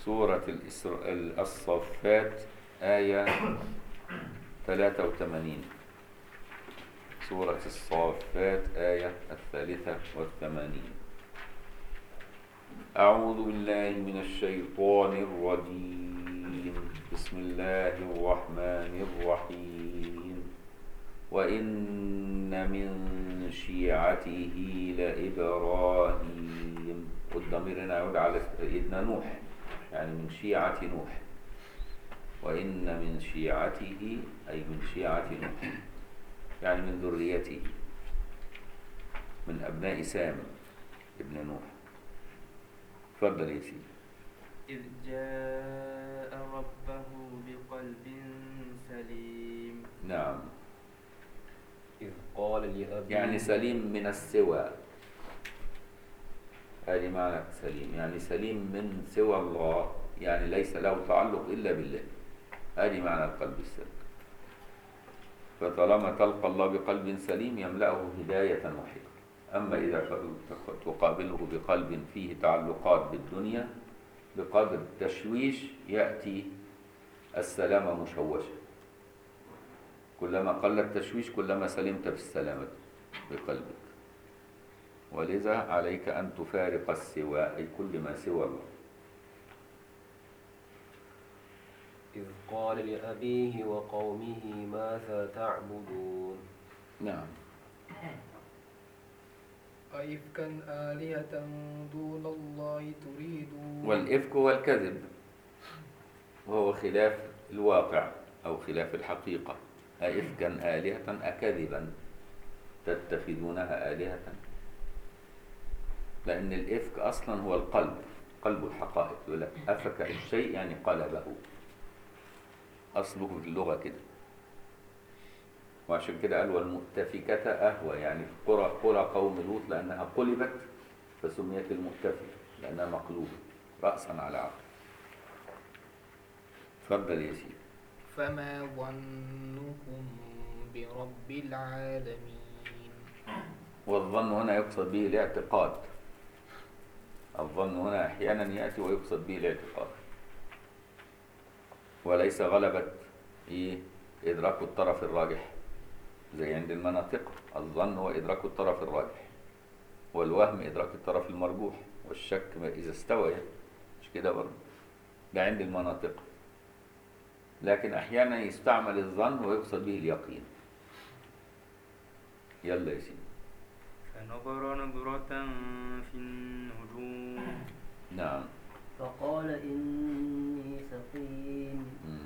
سورة الصفات آية 83. سورة الصفات آية 83. أعوذ بالله من الشيطان الرجيم. بسم الله الرحمن الرحيم. وإن من شيعته لإبراهيم. والضمير هنا يعود على سيدنا نوح، يعني من شيعة نوح. وإن من شيعته أي من شيعة نوح، يعني من ذريته، من أبناء سام ابن نوح. تفضل يا سيدي. إذ جاء ربه بقلب سليم. نعم. إذ قال لأبيه يعني سليم من السوى. هذه معنى سليم، يعني سليم من سوى الله، يعني ليس له تعلق إلا بالله. هذه معنى القلب السليم. فطالما تلقى الله بقلب سليم يملأه هداية وحكمة. أما إذا تقابله بقلب فيه تعلقات بالدنيا بقدر التشويش يأتي السلامة مشوشة. كلما قل التشويش كلما سلمت بالسلامة بقلبك. ولذا عليك أن تفارق السوى، أي كل ما سوى الله. إذ قال لأبيه وقومه ماذا تعبدون. نعم. أئفكا آلهة دون الله تريدون. والإفك هو الكذب، وهو خلاف الواقع أو خلاف الحقيقة. أئفكا آلهة أكذبا تتخذونها آلهة، لأن الإفك أصلا هو القلب، قلب الحقائق. يقول لك أفك الشيء يعني قلبه، أصله في اللغة كده. وعشان كده قال والمؤتفكة أهوى، يعني قرى قوم لوط لأنها قلبت فسميت المؤتفكة لأنها مقلوبة رأسا على عقب. تفضل يا سيدي. فما ظنكم برب العالمين. والظن هنا يقصد به الاعتقاد. الظن هنا أحيانا يأتي ويقصد به الاعتقاد، وليس غلبة إدراك الطرف الراجح زي عند المناطق. الظن هو إدراك الطرف الراجح، والوهم إدراك الطرف المرجوح، والشك إذا استوى، مش كده برضه؟ ده عند المناطق. لكن أحيانا يستعمل الظن ويقصد به اليقين. يلا يا سيدي. فنظر نظرة في النجوم. نعم. فقال إني سقيم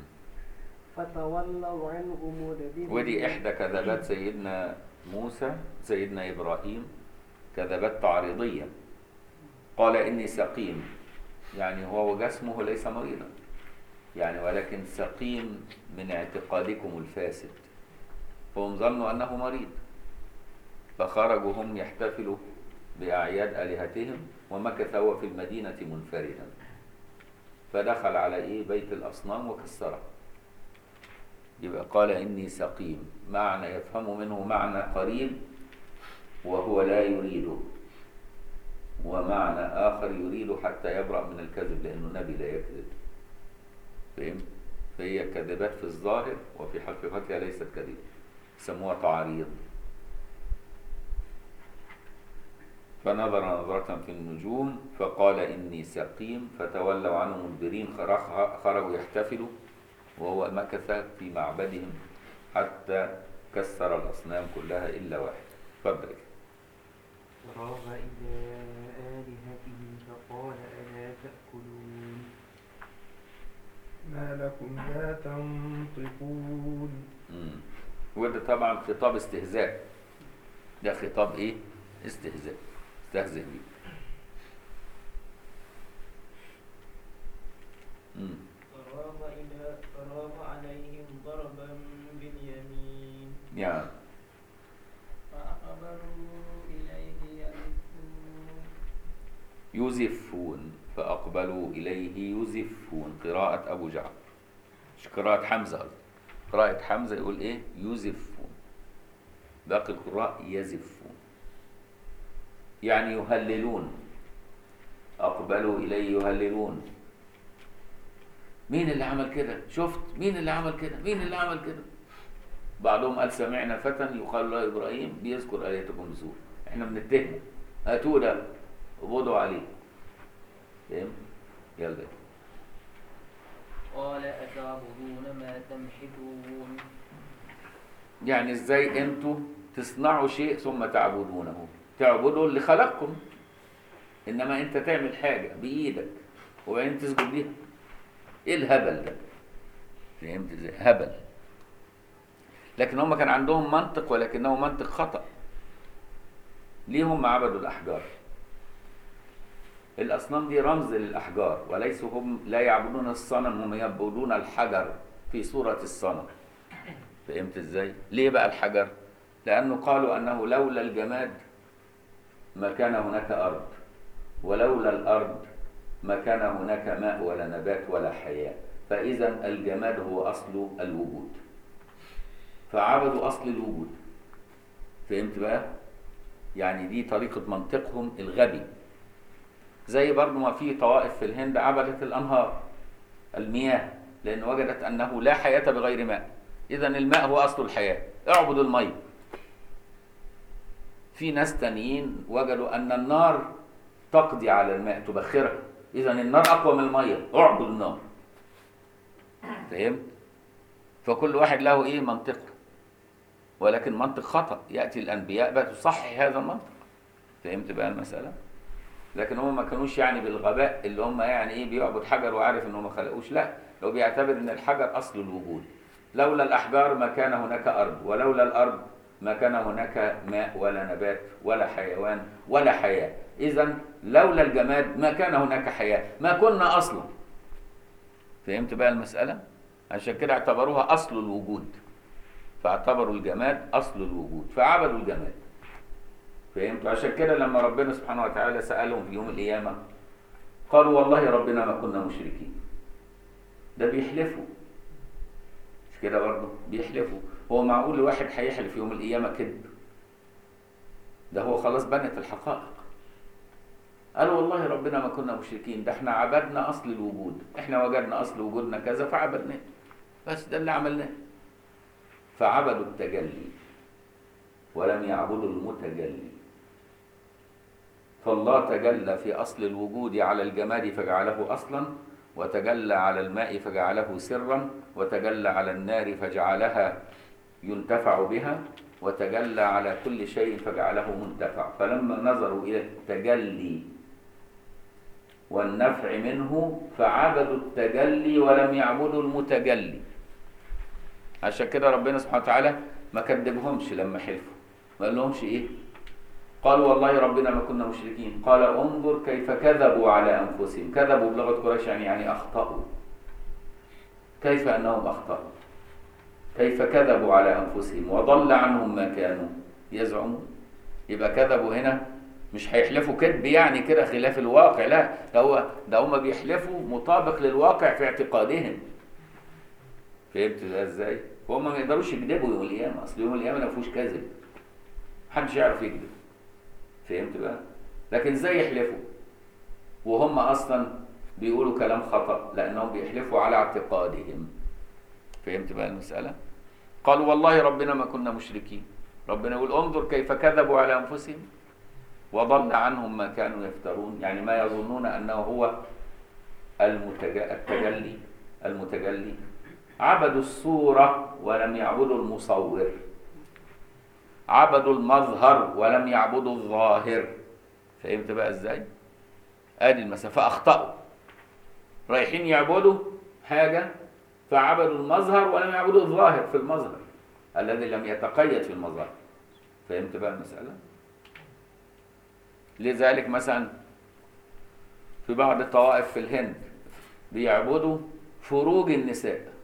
فتولوا عنه مدبرين. ودي إحدى كذبات سيدنا موسى سيدنا إبراهيم، كذبات تعريضية. قال إني سقيم، يعني هو جسمه ليس مريضا، يعني ولكن سقيم من اعتقادكم الفاسد. هم ظنوا أنه مريض فخرجوا هم يحتفلوا بأعياد آلهتهم، ومكث هو في المدينة منفردا. فدخل على بيت الأصنام وكسره. يبقى قال إني سقيم، معنى يفهم منه معنى قريب وهو لا يريده، ومعنى آخر يريده حتى يبرأ من الكذب، لأنه نبي لا يكذب. فهم؟ فهي كذبات في الظاهر وفي حقيقتها ليست كذب، سموها تعريض. فنظر نظرة في النجوم فقال إني سقيم فتولوا عنه مدبرين. خرجوا يحتفلوا وهو مكث في معبدهم حتى كسر الأصنام كلها إلا واحد. تفضل. فراغ إلى آلهتهم فقال ألا تأكلون. ما لكم لا تنطقون. وده طبعا خطاب استهزاء. ده خطاب استهزاء، استهزئ بيه. فراغ عليهم ضربا باليمين. يعني فأقبلوا إليه يزفون. فأقبلوا إليه يزفون. قراءة أبو جعفر، مش قراءة حمزة. قراءة حمزة يقول يزفون، باقي القراء يزفون، يعني يهللون. أقبلوا إليه يهللون، مين اللي عمل كده؟ شفت مين اللي عمل كده؟ مين اللي عمل كده؟ بعضهم قال سمعنا فتى يقال له ابراهيم بيذكر الهتكم بسوء، احنا بنتهمه، هاتوه ده وقبضوا عليه. فاهم؟ يلا. قال أتعبدون ما تنحتون. يعني ازاي انتوا تصنعوا شيء ثم تعبدونه؟ تعبدوا اللي خلقكم، انما انت تعمل حاجه بايدك وبعدين تسجد ليها. ايه الهبل ده؟ فهمت ازاي؟ هبل. لكن هم كان عندهم منطق ولكنه منطق خطأ. ليه هم عبدوا الأحجار؟ الأصنام دي رمز للأحجار، وليسوا هم لا يعبدون الصنم، هم يعبدون الحجر في صورة الصنم. فهمت ازاي؟ ليه بقى الحجر؟ لأنه قالوا أنه لولا الجماد ما كان هناك أرض، ولولا الأرض ما كان هناك ماء ولا نبات ولا حياة، فإذا الجماد هو أصل الوجود، فعبدوا أصل الوجود. فهمت بقى؟ يعني دي طريقة منطقهم الغبي. زي برضو ما في طوائف في الهند عبدت الأنهار، المياه، لأن وجدت أنه لا حياة بغير ماء، إذا الماء هو أصل الحياة، اعبدوا المية. في ناس تانيين وجدوا أن النار تقضي على الماء تبخرها، إذا النار أقوى من المية، اعبدوا النار. فهمت؟ فكل واحد له إيه منطقه، ولكن منطق خطأ. يأتي الأنبياء بقى تصحح هذا المنطق. فهمت بقى المسألة؟ لكن هم ما كانوش يعني بالغباء اللي هم يعني ايه بيعبد حجر وعارف انه ما خلقوش، لا، هو بيعتبر ان الحجر اصل الوجود. لولا الأحجار ما كان هناك أرض، ولولا الأرض ما كان هناك ماء ولا نبات ولا حيوان ولا حياة، إذا لولا الجماد ما كان هناك حياة، ما كنا أصلا. فهمت بقى المسألة؟ عشان كده اعتبروها أصل الوجود، فاعتبروا الجماد أصل الوجود فعبدوا الجماد. فهمتوا؟ عشان كده لما ربنا سبحانه وتعالى سألهم في يوم القيامة قالوا والله ربنا ما كنا مشركين. ده بيحلفوا، مش كده برضه؟ بيحلفوا. هو معقول واحد هيحلف يوم القيامة كذب؟ ده هو خلاص بنت الحقائق. قالوا والله ربنا ما كنا مشركين، ده احنا عبدنا أصل الوجود، احنا وجدنا أصل وجودنا كذا فعبدناه، بس ده اللي عملناه. فعبدوا التجلي ولم يعبدوا المتجلي. فالله تجلى في أصل الوجود على الجماد فجعله أصلا، وتجلى على الماء فجعله سرا، وتجلى على النار فجعلها ينتفع بها، وتجلى على كل شيء فجعله منتفع. فلما نظروا إلى التجلي والنفع منه فعبدوا التجلي ولم يعبدوا المتجلي. عشان كده ربنا سبحانه وتعالى ما كذبهمش لما حلفوا، ما قال لهمش ايه؟ قالوا والله ربنا ما كنا مشركين. قال انظر كيف كذبوا على انفسهم. كذبوا بلغة قريش يعني اخطأوا. كيف انهم اخطأوا؟ كيف كذبوا على انفسهم وضل عنهم ما كانوا يزعمون. يبقى كذبوا هنا مش هيحلفوا كذب يعني كده خلاف الواقع، لا، ده هم بيحلفوا مطابق للواقع في اعتقادهم. فهمت ازاي؟ وهم ما يقدروش يكذبوا يوم القيامة، اصل يوم القيامة ما فيهوش كذب، محدش يعرف يكذب. فهمت بقى؟ لكن ازاي يحلفوا وهم اصلا بيقولوا كلام خطأ؟ لانهم بيحلفوا على اعتقادهم. فهمت بقى المسألة؟ قالوا والله ربنا ما كنا مشركين. ربنا يقول انظر كيف كذبوا على انفسهم وضل عنهم ما كانوا يفترون، يعني ما يظنون انه هو المتجلي. عبدوا الصورة ولم يعبدوا المصور، عبدوا المظهر ولم يعبدوا الظاهر. فهمت بقى ازاي؟ ادي المسافة. اخطأوا، رايحين يعبدوا حاجة فعبدوا المظهر ولم يعبدوا الظاهر في المظهر الذي لم يتقيد في المظهر. فهمت بقى المسألة؟ لذلك مثلا في بعض الطوائف في الهند بيعبدوا فروج النساء.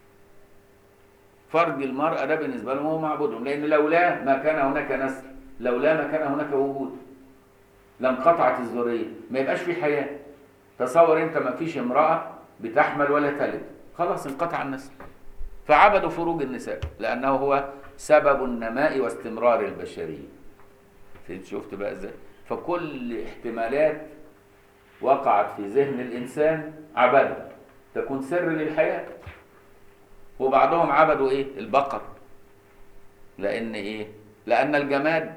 فرج المرأة ده بالنسبة لهم هو معبودهم، لأن لولا ما كان هناك نسل، لولا ما كان هناك وجود لانقطعت الذرية، ما يبقاش في حياة. تصور انت ما فيش امرأة بتحمل ولا تلد، خلاص انقطع النسل. فعبدوا فروج النساء لأنه هو سبب النماء واستمرار البشرية. شفت بقى ازاي؟ فكل احتمالات وقعت في ذهن الإنسان عبدها. تكون سر للحياة. وبعضهم عبدوا ايه؟ البقر. لان ايه؟ لان الجماد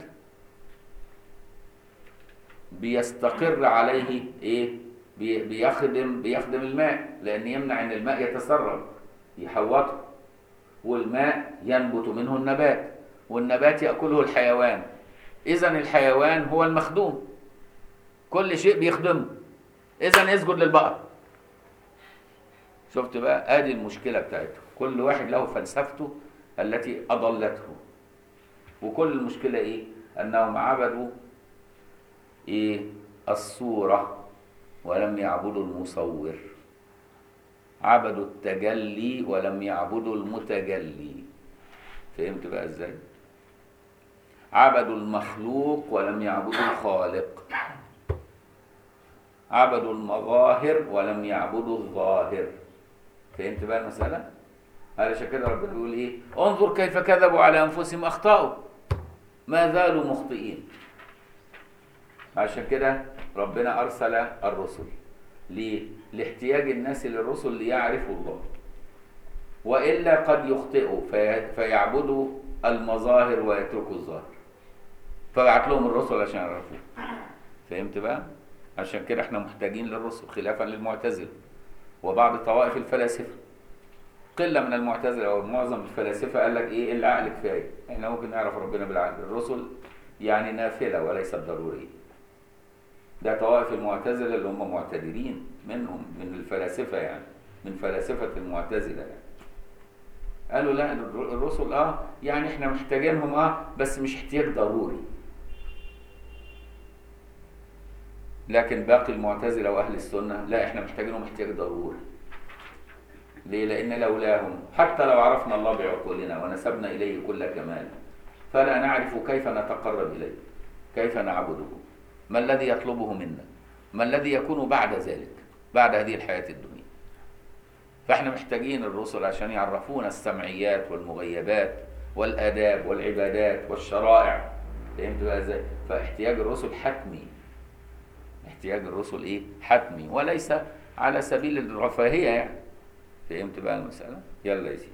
بيستقر عليه ايه؟ بيخدم الماء، لان يمنع ان الماء يتسرب يحوطه، والماء ينبت منه النبات، والنبات يأكله الحيوان. اذا الحيوان هو المخدوم، كل شيء بيخدمه، اذا يسجد للبقر. شفت بقى؟ ادي المشكلة بتاعته، كل واحد له فلسفته التي اضلته. وكل المشكلة ايه؟ انهم عبدوا ايه؟ الصورة ولم يعبدوا المصور. عبدوا التجلي ولم يعبدوا المتجلي. فهمت بقى ازاي؟ عبدوا المخلوق ولم يعبدوا الخالق. عبدوا المظاهر ولم يعبدوا الظاهر. فهمت بقى المسألة؟ علشان كده ربنا بيقول ايه؟ انظر كيف كذبوا على انفسهم، اخطأوا ما زالوا مخطئين. عشان كده ربنا ارسل الرسل. ليه؟ لاحتياج الناس للرسل ليعرفوا الله، والا قد يخطئوا فيعبدوا المظاهر ويتركوا الظاهر، فبعت لهم الرسل عشان يعرفوه. فهمت بقى؟ عشان كده احنا محتاجين للرسل، خلافا للمعتزلة وبعض طوائف الفلاسفة. قلة من المعتزلة او معظم الفلاسفة قال لك ايه؟ العقل كفاية، احنا ممكن نعرف ربنا بالعقل. الرسل يعني نافلة وليست ضرورية. ده طوائف المعتزلة اللي هم معتدلين منهم، من الفلاسفة يعني، من فلاسفة المعتزلة يعني. قالوا لا، الرسل يعني احنا محتاجينهم بس مش احتياج ضروري. لكن باقي المعتزلة واهل السنة لا، احنا محتاجينهم احتياج ضروري. ليه؟ لان لولاهم حتى لو عرفنا الله بعقولنا ونسبنا اليه كل كمال، فلا نعرف كيف نتقرب اليه، كيف نعبده، ما الذي يطلبه منا، ما الذي يكون بعد ذلك، بعد هذه الحياة الدنيا. فاحنا محتاجين الرسل عشان يعرفونا السمعيات والمغيبات والآداب والعبادات والشرائع. فهمت بقى ازاي؟ فاحتياج الرسل حتمي. احتياج الرسل ايه؟ حتمي، وليس على سبيل الرفاهية يعني. فهمت بقى المسألة؟ يلا يا سيدي.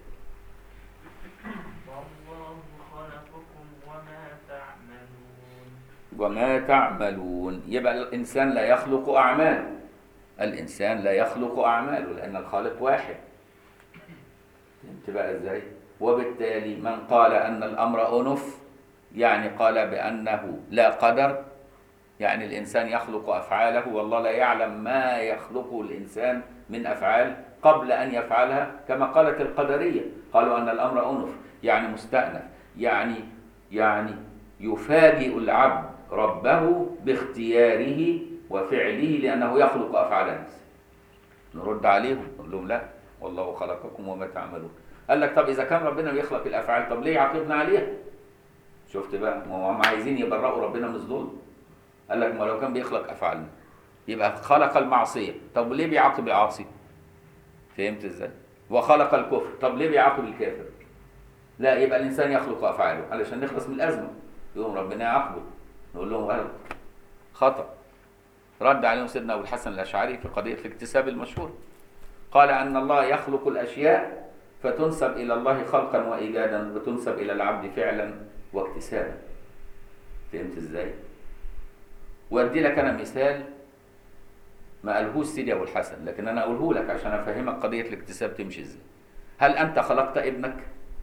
والله خلقكم وما تعملون. وما تعملون، يبقى الإنسان لا يخلق أعمال. الإنسان لا يخلق أعماله لأن الخالق واحد. فهمت بقى إزاي؟ وبالتالي من قال أن الأمر أنف، يعني قال بأنه لا قدر، يعني الإنسان يخلق أفعاله والله لا يعلم ما يخلقه الإنسان من أفعال قبل أن يفعلها، كما قالت القدرية. قالوا أن الأمر أنف يعني مستأنف، يعني يفاجئ العبد ربه باختياره وفعله لأنه يخلق أفعال الناس. نرد عليهم نقول لهم لا، والله خلقكم وما تعملون. قال لك طب إذا كان ربنا بيخلق الأفعال، طب ليه يعاقبنا عليها؟ شفت بقى؟ ما هم عايزين يبرئوا ربنا من الظلم. قال لك ما لو كان بيخلق أفعالنا يبقى خلق المعصية، طب ليه بيعاقب العاصي؟ فهمت ازاي؟ وخلق الكفر، طب ليه بيعاقب الكافر؟ لا، يبقى الإنسان يخلق أفعاله علشان نخلص من الأزمة. يقوم ربنا يعاقبه، نقول لهم غلط، خطأ. رد عليهم سيدنا أبو الحسن الأشعري في قضية الاكتساب المشهور، قال أن الله يخلق الأشياء فتنسب إلى الله خلقا وإيجادا، وتنسب إلى العبد فعلا واكتسابا. فهمت ازاي؟ وأدي لك أنا مثال ما قالهوش سيدي أبو الحسن، لكن أنا أقوله لك عشان أفهمك قضية الاكتساب تمشي ازاي. هل أنت خلقت ابنك؟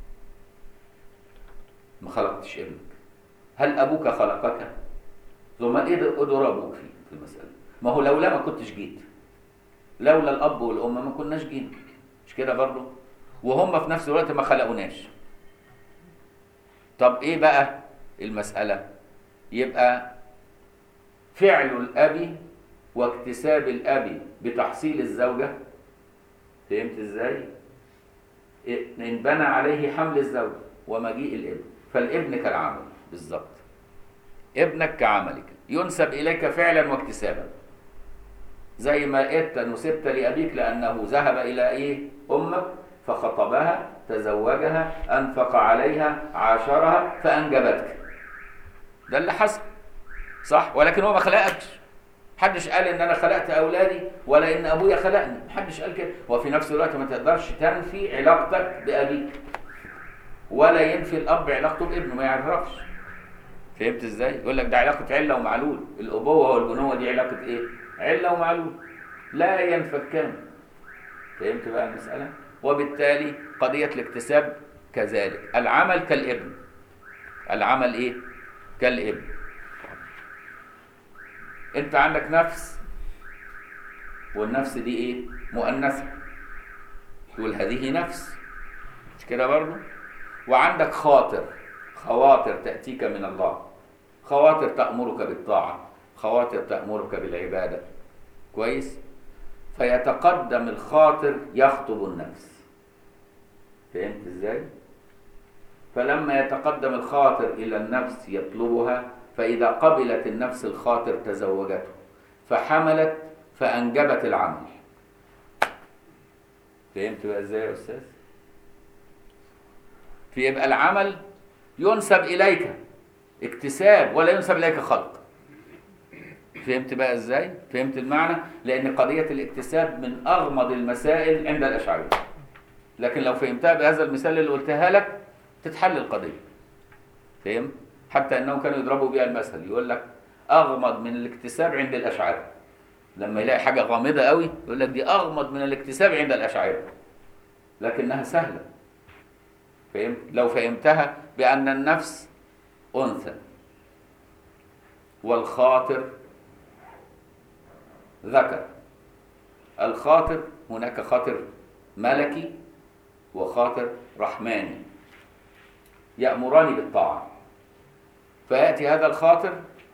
ما خلقتش ابنك. هل أبوك خلقك؟ ثم إيه دور أبوك في المسألة؟ ما هو لولا ما كنتش جيت، لولا الأب والأم ما كناش جينا، مش كده برضو؟ وهم في نفس الوقت ما خلقوناش. طب إيه بقى المسألة؟ يبقى فعل الأب واكتساب الأب بتحصيل الزوجة، فهمت إزاي؟ إن بنى عليه حمل الزوجة ومجيء الابن، فالابن كالعمل بالظبط. ابنك كعملك ينسب إليك فعلا واكتسابا، زي ما أنت نسبت لأبيك لأنه ذهب إلى أمك فخطبها، تزوجها، أنفق عليها، عاشرها، فأنجبتك. ده اللي حصل، صح؟ ولكن هو ما خلقكش، محدش قال ان انا خلقت اولادي ولا ان ابويا خلقني، محدش قال كده. وفي نفس الوقت ما تقدرش تنفي علاقتك بابيك ولا ينفي الاب علاقته بابنه، ما يعرفش. فهمت ازاي؟ يقول لك ده علاقه عله ومعلول، الابوه والبنوه دي علاقه ايه؟ عله ومعلول، لا ينفكان. فهمت بقى المساله؟ وبالتالي قضيه الاكتساب كذلك، العمل كالابن. العمل ايه؟ كالابن. انت عندك نفس، والنفس دي ايه؟ مؤنثه، تقول هذه نفس، مش كده برضه؟ وعندك خواطر تأتيك من الله، خواطر تأمرك بالطاعة، خواطر تأمرك بالعبادة. كويس؟ فيتقدم الخاطر يخطب النفس. فهمت ازاي؟ فلما يتقدم الخاطر إلى النفس يطلبها، فإذا قبلت النفس الخاطر تزوجته، فحملت فأنجبت العمل. فهمت بقى ازاي يا أستاذ؟ فيبقى العمل ينسب إليك اكتساب ولا ينسب إليك خلق. فهمت بقى ازاي؟ فهمت المعنى؟ لأن قضية الاكتساب من أغمض المسائل عند الأشاعرة، لكن لو فهمتها بهذا المثال اللي قلتها لك تتحل القضية. فهم؟ حتى أنهم كانوا يضربوا بها المثل، يقول لك أغمض من الاكتساب عند الأشاعرة. لما يلاقي حاجة غامضة قوي يقول لك دي أغمض من الاكتساب عند الأشاعرة، لكنها سهلة. فهمت؟ لو فهمتها بأن النفس أنثى والخاطر ذكر. الخاطر هناك خاطر ملكي وخاطر رحماني يأمران بالطاعة. فيأتي هذا الخاطر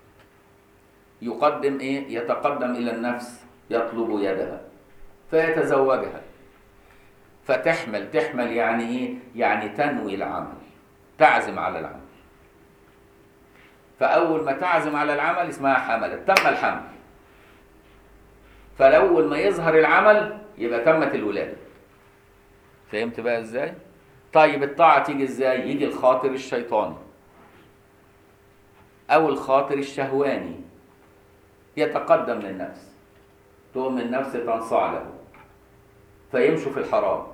يقدم إيه؟ يتقدم إلى النفس يطلب يدها فيتزوجها، تحمل يعني إيه؟ يعني تنوي العمل، تعزم على العمل. فأول ما تعزم على العمل اسمها حملت، تم الحمل. فالأول ما يظهر العمل يبقى تمت الولادة. فهمت بقى إزاي؟ طيب الطاعة تيجي إزاي؟ يجي الخاطر الشيطاني أو الخاطر الشهواني يتقدم للنفس، تقوم النفس تنصاع له فيمشوا في الحرام.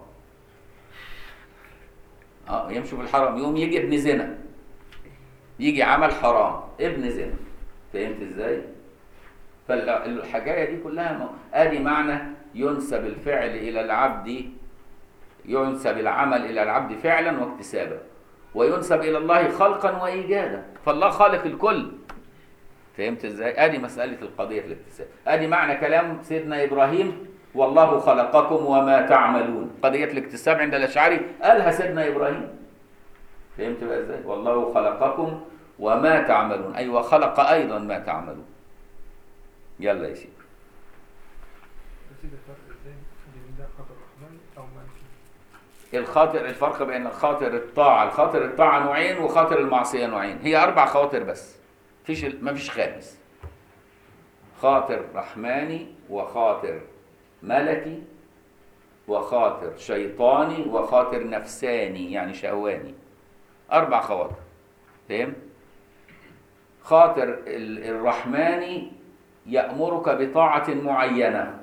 يمشوا في الحرام، يقوم يجي ابن زنا، يجي عمل حرام ابن زنا. فهمت ازاي؟ فالحكايه دي كلها ادي معنى ينسب الفعل الى العبد، ينسب العمل الى العبد فعلا واكتسابا، وينسب الى الله خلقا وايجادا. فالله خالق الكل. فهمت ازاي؟ ادي مساله القضيه الاكتساب، ادي معنى كلام سيدنا ابراهيم والله خلقكم وما تعملون. قضيه الاكتساب عند الاشعري قالها سيدنا ابراهيم. فهمت بقى ازاي؟ والله خلقكم وما تعملون، اي وخلق ايضا ما تعملون. يلا يا سيدي. الفرق بين الخاطر الطاعه، الخاطر الطاعه نوعين وخاطر المعصيه نوعين. هي 4 خواطر بس، ما فيش خامس. خاطر رحماني وخاطر ملكي وخاطر شيطاني وخاطر نفساني يعني شهواني. 4 خواطر. فهم؟ خاطر الرحماني يأمرك بطاعة معينة.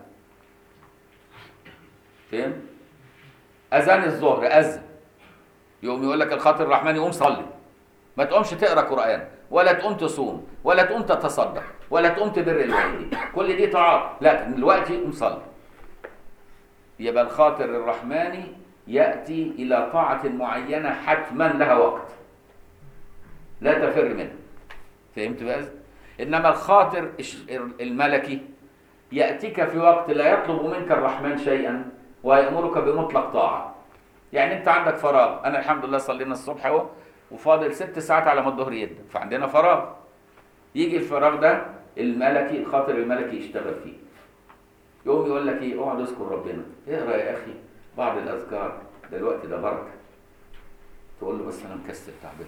فهم؟ أذان الظهر أذن، يقوم يقول لك الخاطر الرحماني قوم صلي، ما تقومش تقرأ قرآن ولا تقوم تصوم ولا تقوم تتصدق ولا تقوم تبر الوالدين، كل دي طاعات، لا دلوقتي قوم صلي. يبقى الخاطر الرحماني يأتي إلى طاعة معينة حتما لها وقت لا تفر منه. فهمت بقى؟ إنما الخاطر الملكي يأتيك في وقت لا يطلب منك الرحمن شيئا ويأمرك بمطلق طاعة. يعني أنت عندك فراغ، أنا الحمد لله صلينا الصبح اهو وفاضل 6 ساعات على ما الظهر يبدأ، فعندنا فراغ. يجي الفراغ ده الملكي، الخاطر الملكي يشتغل فيه، يقوم يقول لك ايه؟ اقعد اذكر ربنا، اقرا يا اخي بعض الاذكار، ده الوقت ده بركه. تقول له بس انا مكسل تعبان.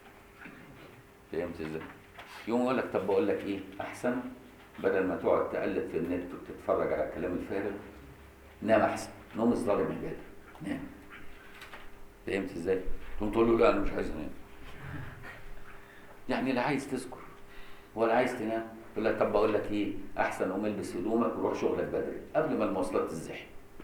فهمت ازاي؟ يقوم يقول لك طب بقول لك ايه احسن، بدل ما تقعد تقلب في النت وتتفرج على الكلام الفارغ، نام احسن، نوم الظالم عباده، نام. فهمت ازاي؟ تقوم تقول له لا انا مش عايز انام. يعني لا عايز تذكر ولا عايز تنام، يقول لك طب بقول لك ايه، احسن قوم البس هدومك وروح شغلك بدري قبل ما المواصلات تزحم.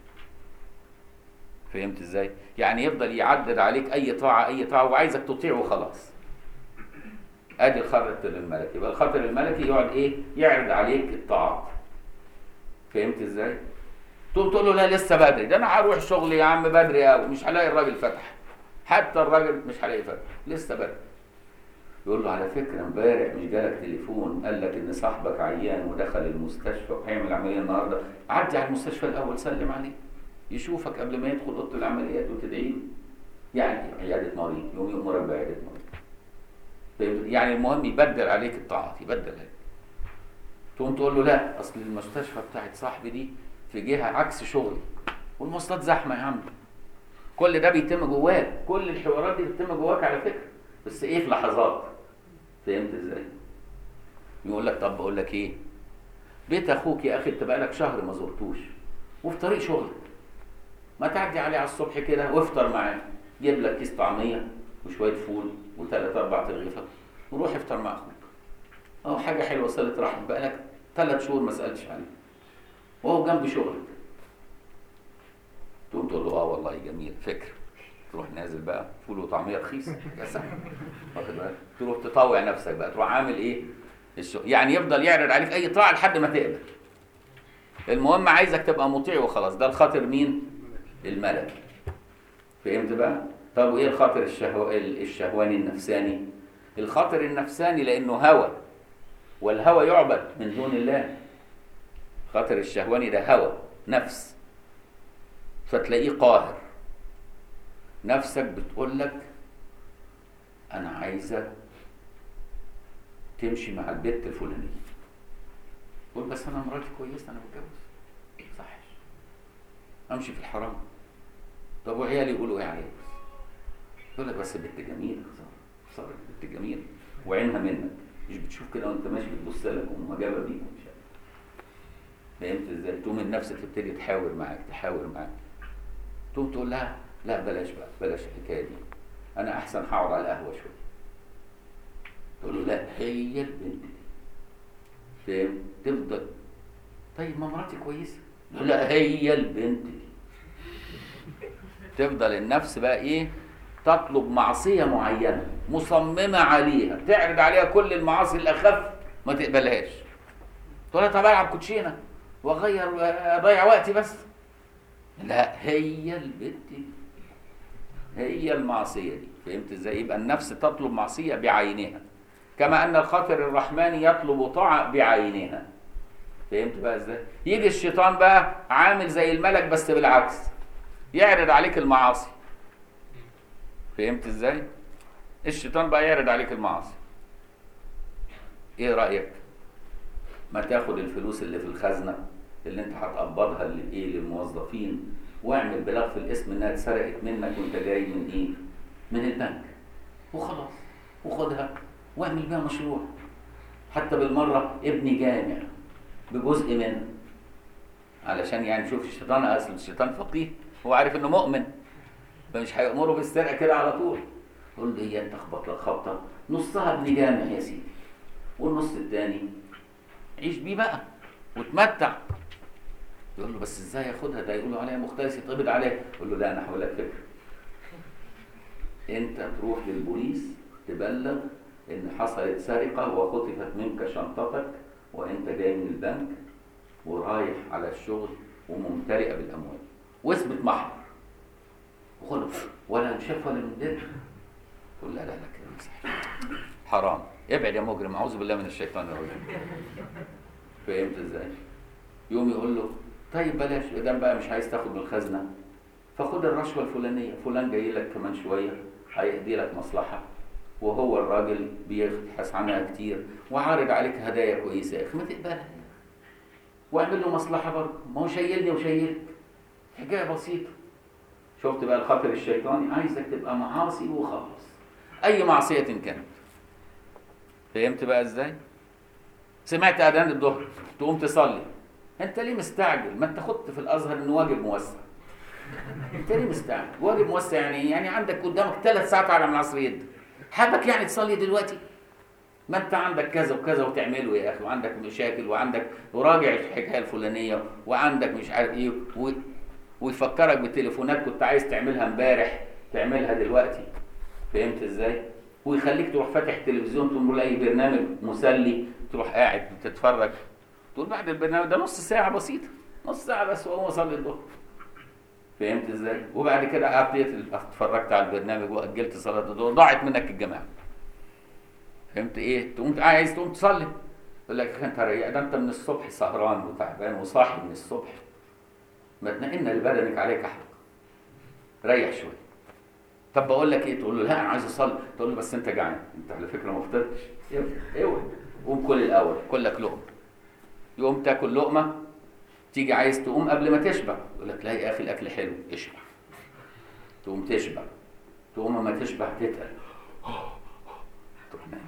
فهمت ازاي؟ يعني يفضل يعدد عليك اي طاعه اي طاعه وعايزك تطيعه وخلاص. ادي الخاطر الملكي. يبقى الخاطر الملكي يقعد ايه؟ يعرض عليك الطاعات. فهمت ازاي؟ تقول له لا لسه بدري، ده انا هروح شغلي يا عم بدري قوي، مش هلاقي الراجل فتح، حتى الراجل مش هلاقي فتح، لسه بدري. يقول له على فكره امبارح مش جالك تليفون قال لك ان صاحبك عيان ودخل المستشفى وهيعمل عمليه النهارده؟ عدي على المستشفى الاول سلم عليه، يشوفك قبل ما يدخل اوضه العمليات وتدعي له. يعني عياده مريض يوم يأمرك بعياده مريض. يعني المهم يبدل عليك الطاعات، يبدل عليك. تقوم تقول له لا اصل المستشفى بتاعت صاحبي دي في جهه عكس شغلي والمواصلات زحمه يا عم. كل ده بيتم جواك، كل الحوارات دي بتتم جواك على فكره، بس ايه في لحظات. فهمت ازاي؟ يقول لك طب بقول لك ايه، بيت اخوك يا اخي انت بقالك شهر ما زرتوش وفي طريق شغلك، ما تعدي عليه على الصبح كده وافطر معاه، جيب لك كيس طعميه وشويه فول وثلاث اربع ترغيفه وروح افطر مع اخوك. اهو حاجه حلوه، صله رحم، بقالك 3 شهور ما سالتش عليه وهو جنب شغلك. تقوم تقول له اه والله جميل فكر، تروح نازل بقى فول وطعميه رخيص يا سهل، واخد بالك؟ تروح تطوع نفسك بقى، تروح عامل ايه؟ يعني يفضل يعرض عليك اي طاعه لحد ما تقبل. المهم عايزك تبقى مطيع وخلاص. ده الخاطر مين؟ الملكي. فهمت بقى؟ طب وايه الخاطر الشهواني النفساني؟ الخاطر النفساني لانه هوى، والهوى يعبد من دون الله. الخاطر الشهواني ده هوى نفس، فتلاقيه قاهر. نفسك بتقول لك انا عايزه تمشي مع البت الفلانيه، تقول بس انا مراتي كويسه انا متجوز، صحش امشي في الحرام؟ طب وعيالي يقولوا ايه عليك؟ يقول لك بس بنت جميله، خساره بنت جميله وعينها منك، مش بتشوف كده وانت ماشي بتبص لك ومجابه بيك ومش عارف. فهمت ازاي؟ تقوم النفس تبتدي تحاور معاك تقوم تقول لها لا بلاش بقى، بلاش الحكايه دي، انا احسن هقعد على القهوه شويه. تقول له لا هي البنت دي. فاهم؟ تفضل طيب ما مراتي كويسه، لا هي البنت دي. تفضل النفس بقى ايه؟ تطلب معصيه معينه مصممه عليها، تعرض عليها كل المعاصي الاخف ما تقبلهاش. تقول لها طب العب كوتشينه واغير اضيع وقتي بس، لا هي البنت دي، هي المعصيه دي. فهمت ازاي؟ يبقى النفس تطلب معصيه بعينها، كما ان الخاطر الرحماني يطلب طاعه بعينها. فهمت بقى ازاي؟ يجي الشيطان بقى عامل زي الملك بس بالعكس، يعرض عليك المعاصي. فهمت ازاي؟ الشيطان بقى يعرض عليك المعاصي. ايه رايك ما تاخد الفلوس اللي في الخزنه اللي انت هتقبضها للموظفين واعمل بلاغ في الاسم انها اتسرقت منك وانت جاي من ايه؟ من البنك، وخلاص، وخدها واعمل بيها مشروع، حتى بالمره ابني جامع بجزء منه، علشان يعني شوف الشيطان، اصل الشيطان فقيه، هو عارف انه مؤمن فمش هيأمره بالسرقه كده على طول. يقول له ايه انت خبط لك خبطه نصها ابن جامع يا سيدي والنص الثاني عيش بيه بقى وتمتع. يقول له بس ازاي ياخدها؟ ده يقولوا عليها مختلس يتقبض عليها. يقول له لا انا هقول لك فكره، انت تروح للبوليس تبلغ ان حصلت سرقه وخطفت منك شنطتك وانت جاي من البنك ورايح على الشغل وممتلئه بالاموال، واثبت محضر وخده ولا شاف ولا من دري. تقول لا لا لا كده مستحيل، حرام، ابعد يا مجرم، اعوذ بالله من الشيطان الرجيم. فهمت ازاي؟ يقوم يقول له طيب بلاش، اذا بقى مش عايز تاخد من الخزنه فخد الرشوه الفلانيه، فلان جاي لك كمان شويه هيقضي لك مصلحه وهو الراجل بيبحث عنها كتير وعارض عليك هدايا كويسه يا اخي ما تقبلها واعمل له مصلحه برضه، ما هو شايلني وشايلك، حكايه بسيطه. شفت بقى الخاطر الشيطاني؟ عايزك تبقى معاصي وخلاص، اي معصيه كانت. فهمت بقى ازاي؟ سمعت اذان الظهر تقوم تصلي، انت ليه مستعجل؟ ما انت خدت في الازهر انه واجب موسع. انت ليه مستعجل؟ واجب موسع يعني ايه؟ يعني عندك قدامك 3 ساعات على من العصر يد، حابك يعني تصلي دلوقتي؟ ما انت عندك كذا وكذا وتعمله يا اخي، وعندك مشاكل، وعندك وراجع الحكايه الفلانيه، وعندك مش عارف ايه ويفكرك بتليفونات كنت عايز تعملها امبارح تعملها دلوقتي. فهمت ازاي؟ ويخليك تروح فاتح تلفزيون تقول اي برنامج مسلي، تروح قاعد بتتفرج، تقول بعد البرنامج ده نص ساعه بسيطه، نص ساعه بس واقوم اصلي الظهر. فهمت ازاي؟ وبعد كده اتفرجت على البرنامج واجلت صلاه الظهر، ضاعت منك الجماعه. فهمت ايه؟ تقوم عايز تقوم تصلي، يقول لك انت ريق، ده انت من الصبح سهران وتعبان وصاحي من الصبح، ما تنقلنا لبدنك عليك حق، ريح شويه. طب بقول لك ايه؟ تقول له لا انا عايز اصلي، تقول له بس انت جعان، انت على فكره ما فطرتش، اوعى قوم كل الاول، كل لك لقمه. يقوم تاكل لقمه، تيجي عايز تقوم قبل ما تشبع، يقول لك لا يا اخي الاكل حلو، اشبع. تقوم تشبع، تقوم ما تشبع تتقل، تروح نايم.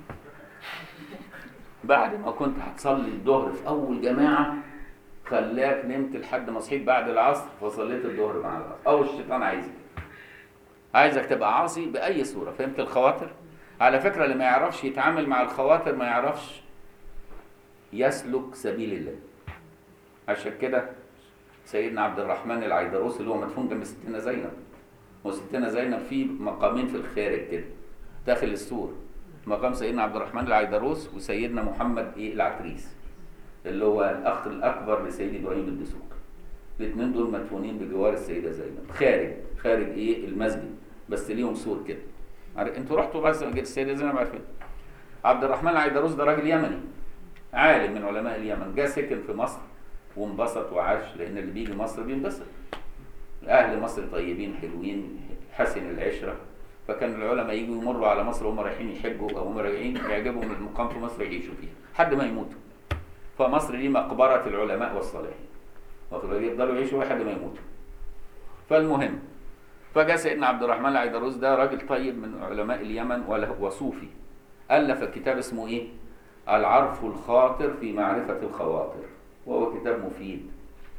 بعد ما كنت هتصلي الظهر في اول جماعه خلاك نمت لحد ما صحيت بعد العصر فصليت الظهر مع العصر. او الشيطان عايزك تبقى عاصي باي صوره. فهمت الخواطر؟ على فكره اللي ما يعرفش يتعامل مع الخواطر ما يعرفش يسلك سبيل الله. عشان كده سيدنا عبد الرحمن العيدروس اللي هو مدفون جنب ستنا زينب، وستنا زينب في مقامين في الخارج كده داخل السور، مقام سيدنا عبد الرحمن العيدروس وسيدنا محمد العتريس اللي هو الاخ الاكبر لسيدي ابراهيم الدسوقي. الاثنين دول مدفونين بجوار السيده زينب خارج المسجد، بس ليهم سور كده. انتوا رحتوا بس السيده زينب عارفين. عبد الرحمن العيدروس ده راجل يمني، عالم من علماء اليمن، جاء سكن في مصر وانبسط وعاش، لان اللي بيجي مصر بينبسط. اهل مصر طيبين حلوين حسن العشره، فكان العلماء يجوا يمروا على مصر وهم رايحين يحجوا او هم راجعين يعجبهم المقام في مصر يعيشوا فيها لحد ما يموتوا. فمصر دي مقبره العلماء والصالحين، يفضلوا يعيشوا لحد ما يموتوا. فالمهم فجاء سيدنا عبد الرحمن العيدروس ده راجل طيب من علماء اليمن وصوفي، الف كتاب اسمه ايه؟ العرف الخاطر في معرفه الخواطر، وهو كتاب مفيد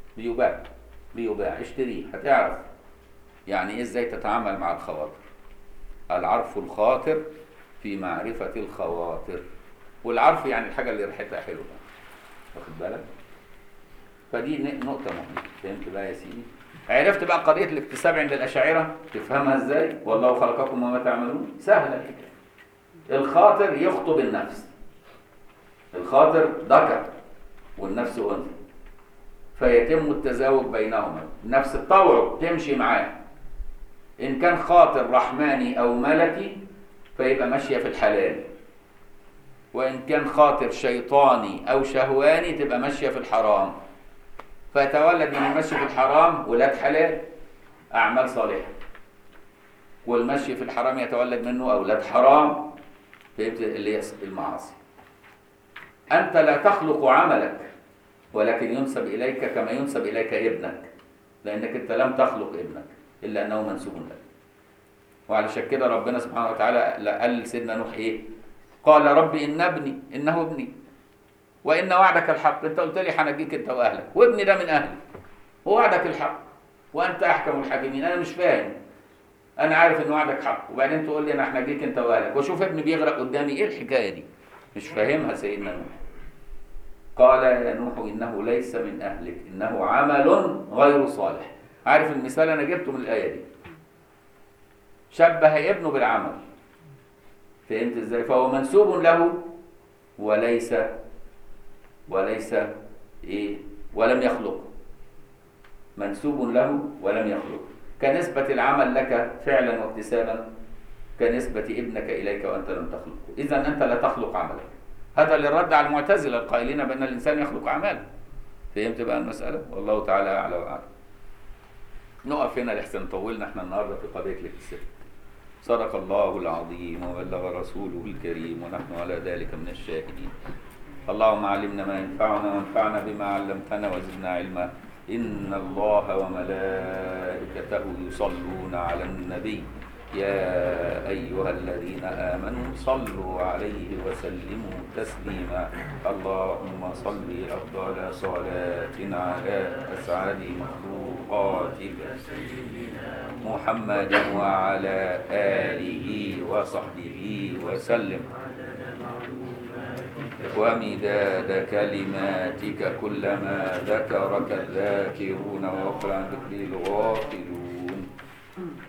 بيباع اشتريه هتعرف يعني ايه ازاي تتعامل مع الخواطر. العرف الخاطر في معرفة الخواطر، والعرف يعني الحاجة اللي ريحتها حلوة، واخد بالك؟ فدي نقطة مهمة. فهمت بقى يا سيدي؟ عرفت بقى قضية الاكتساب عند الأشاعرة تفهمها ازاي؟ والله خلقكم وما تعملون. سهلة. الخاطر يخطب النفس، الخاطر ذكر والنفس أنثى، فيتم التزاوج بينهما، النفس تطوعه تمشي معاه. إن كان خاطر رحماني أو ملكي فيبقى ماشية في الحلال، وإن كان خاطر شيطاني أو شهواني تبقى ماشية في الحرام، فيتولد من المشي في الحرام ولاد حلال أعمال صالحة، والمشي في الحرام يتولد منه أولاد حرام، فهمت اللي هي المعاصي. أنت لا تخلق عملك ولكن ينسب إليك كما ينسب إليك ابنك، لأنك أنت لم تخلق ابنك إلا أنه منسوب لك. وعلشان كده ربنا سبحانه وتعالى قال لسيدنا نوح إيه؟ قال رب إنه ابني وإن وعدك الحق. أنت قلت لي هنجيك أنت وأهلك، وابني ده من أهلي، ووعدك الحق وأنت أحكم الحاكمين. أنا مش فاهم، أنا عارف إن وعدك حق، وبعدين تقول لي أنا هنجيك أنت وأهلك، وأشوف ابني بيغرق قدامي. إيه الحكاية دي؟ مش فاهمها سيدنا نوح. قال يا نوح إنه ليس من أهلك إنه عمل غير صالح. عارف المثال أنا جبته من الآية دي، شبه ابنه بالعمل. فهمت إزاي؟ فهو منسوب له وليس إيه؟ ولم يخلقه. منسوب له ولم يخلقه، كنسبة العمل لك فعلا واكتسابا كنسبة ابنك إليك وأنت لم تخلقه. إذا أنت لا تخلق عملك. هذا للرد على المعتزلة القائلين بأن الإنسان يخلق أعماله. فهمت بقى المسألة؟ والله تعالى أعلى وأعلم. نقف هنا لحسن طولنا احنا النهارده في قضية الاكتساب. صدق الله العظيم وبلغ رسوله الكريم ونحن على ذلك من الشاهدين. اللهم علمنا ما ينفعنا وانفعنا بما علمتنا وزدنا علما. إن الله وملائكته يصلون على النبي يا أيها الذين آمنوا صلوا عليه وسلموا تسليما. اللهم صل أفضل صلاة على أسعد مخلوقاتك محمد وعلى آله وصحبه وسلم. ومداد كلماتك كلما ذكرك الذاكرون وغفر عن ذكر الغافلون.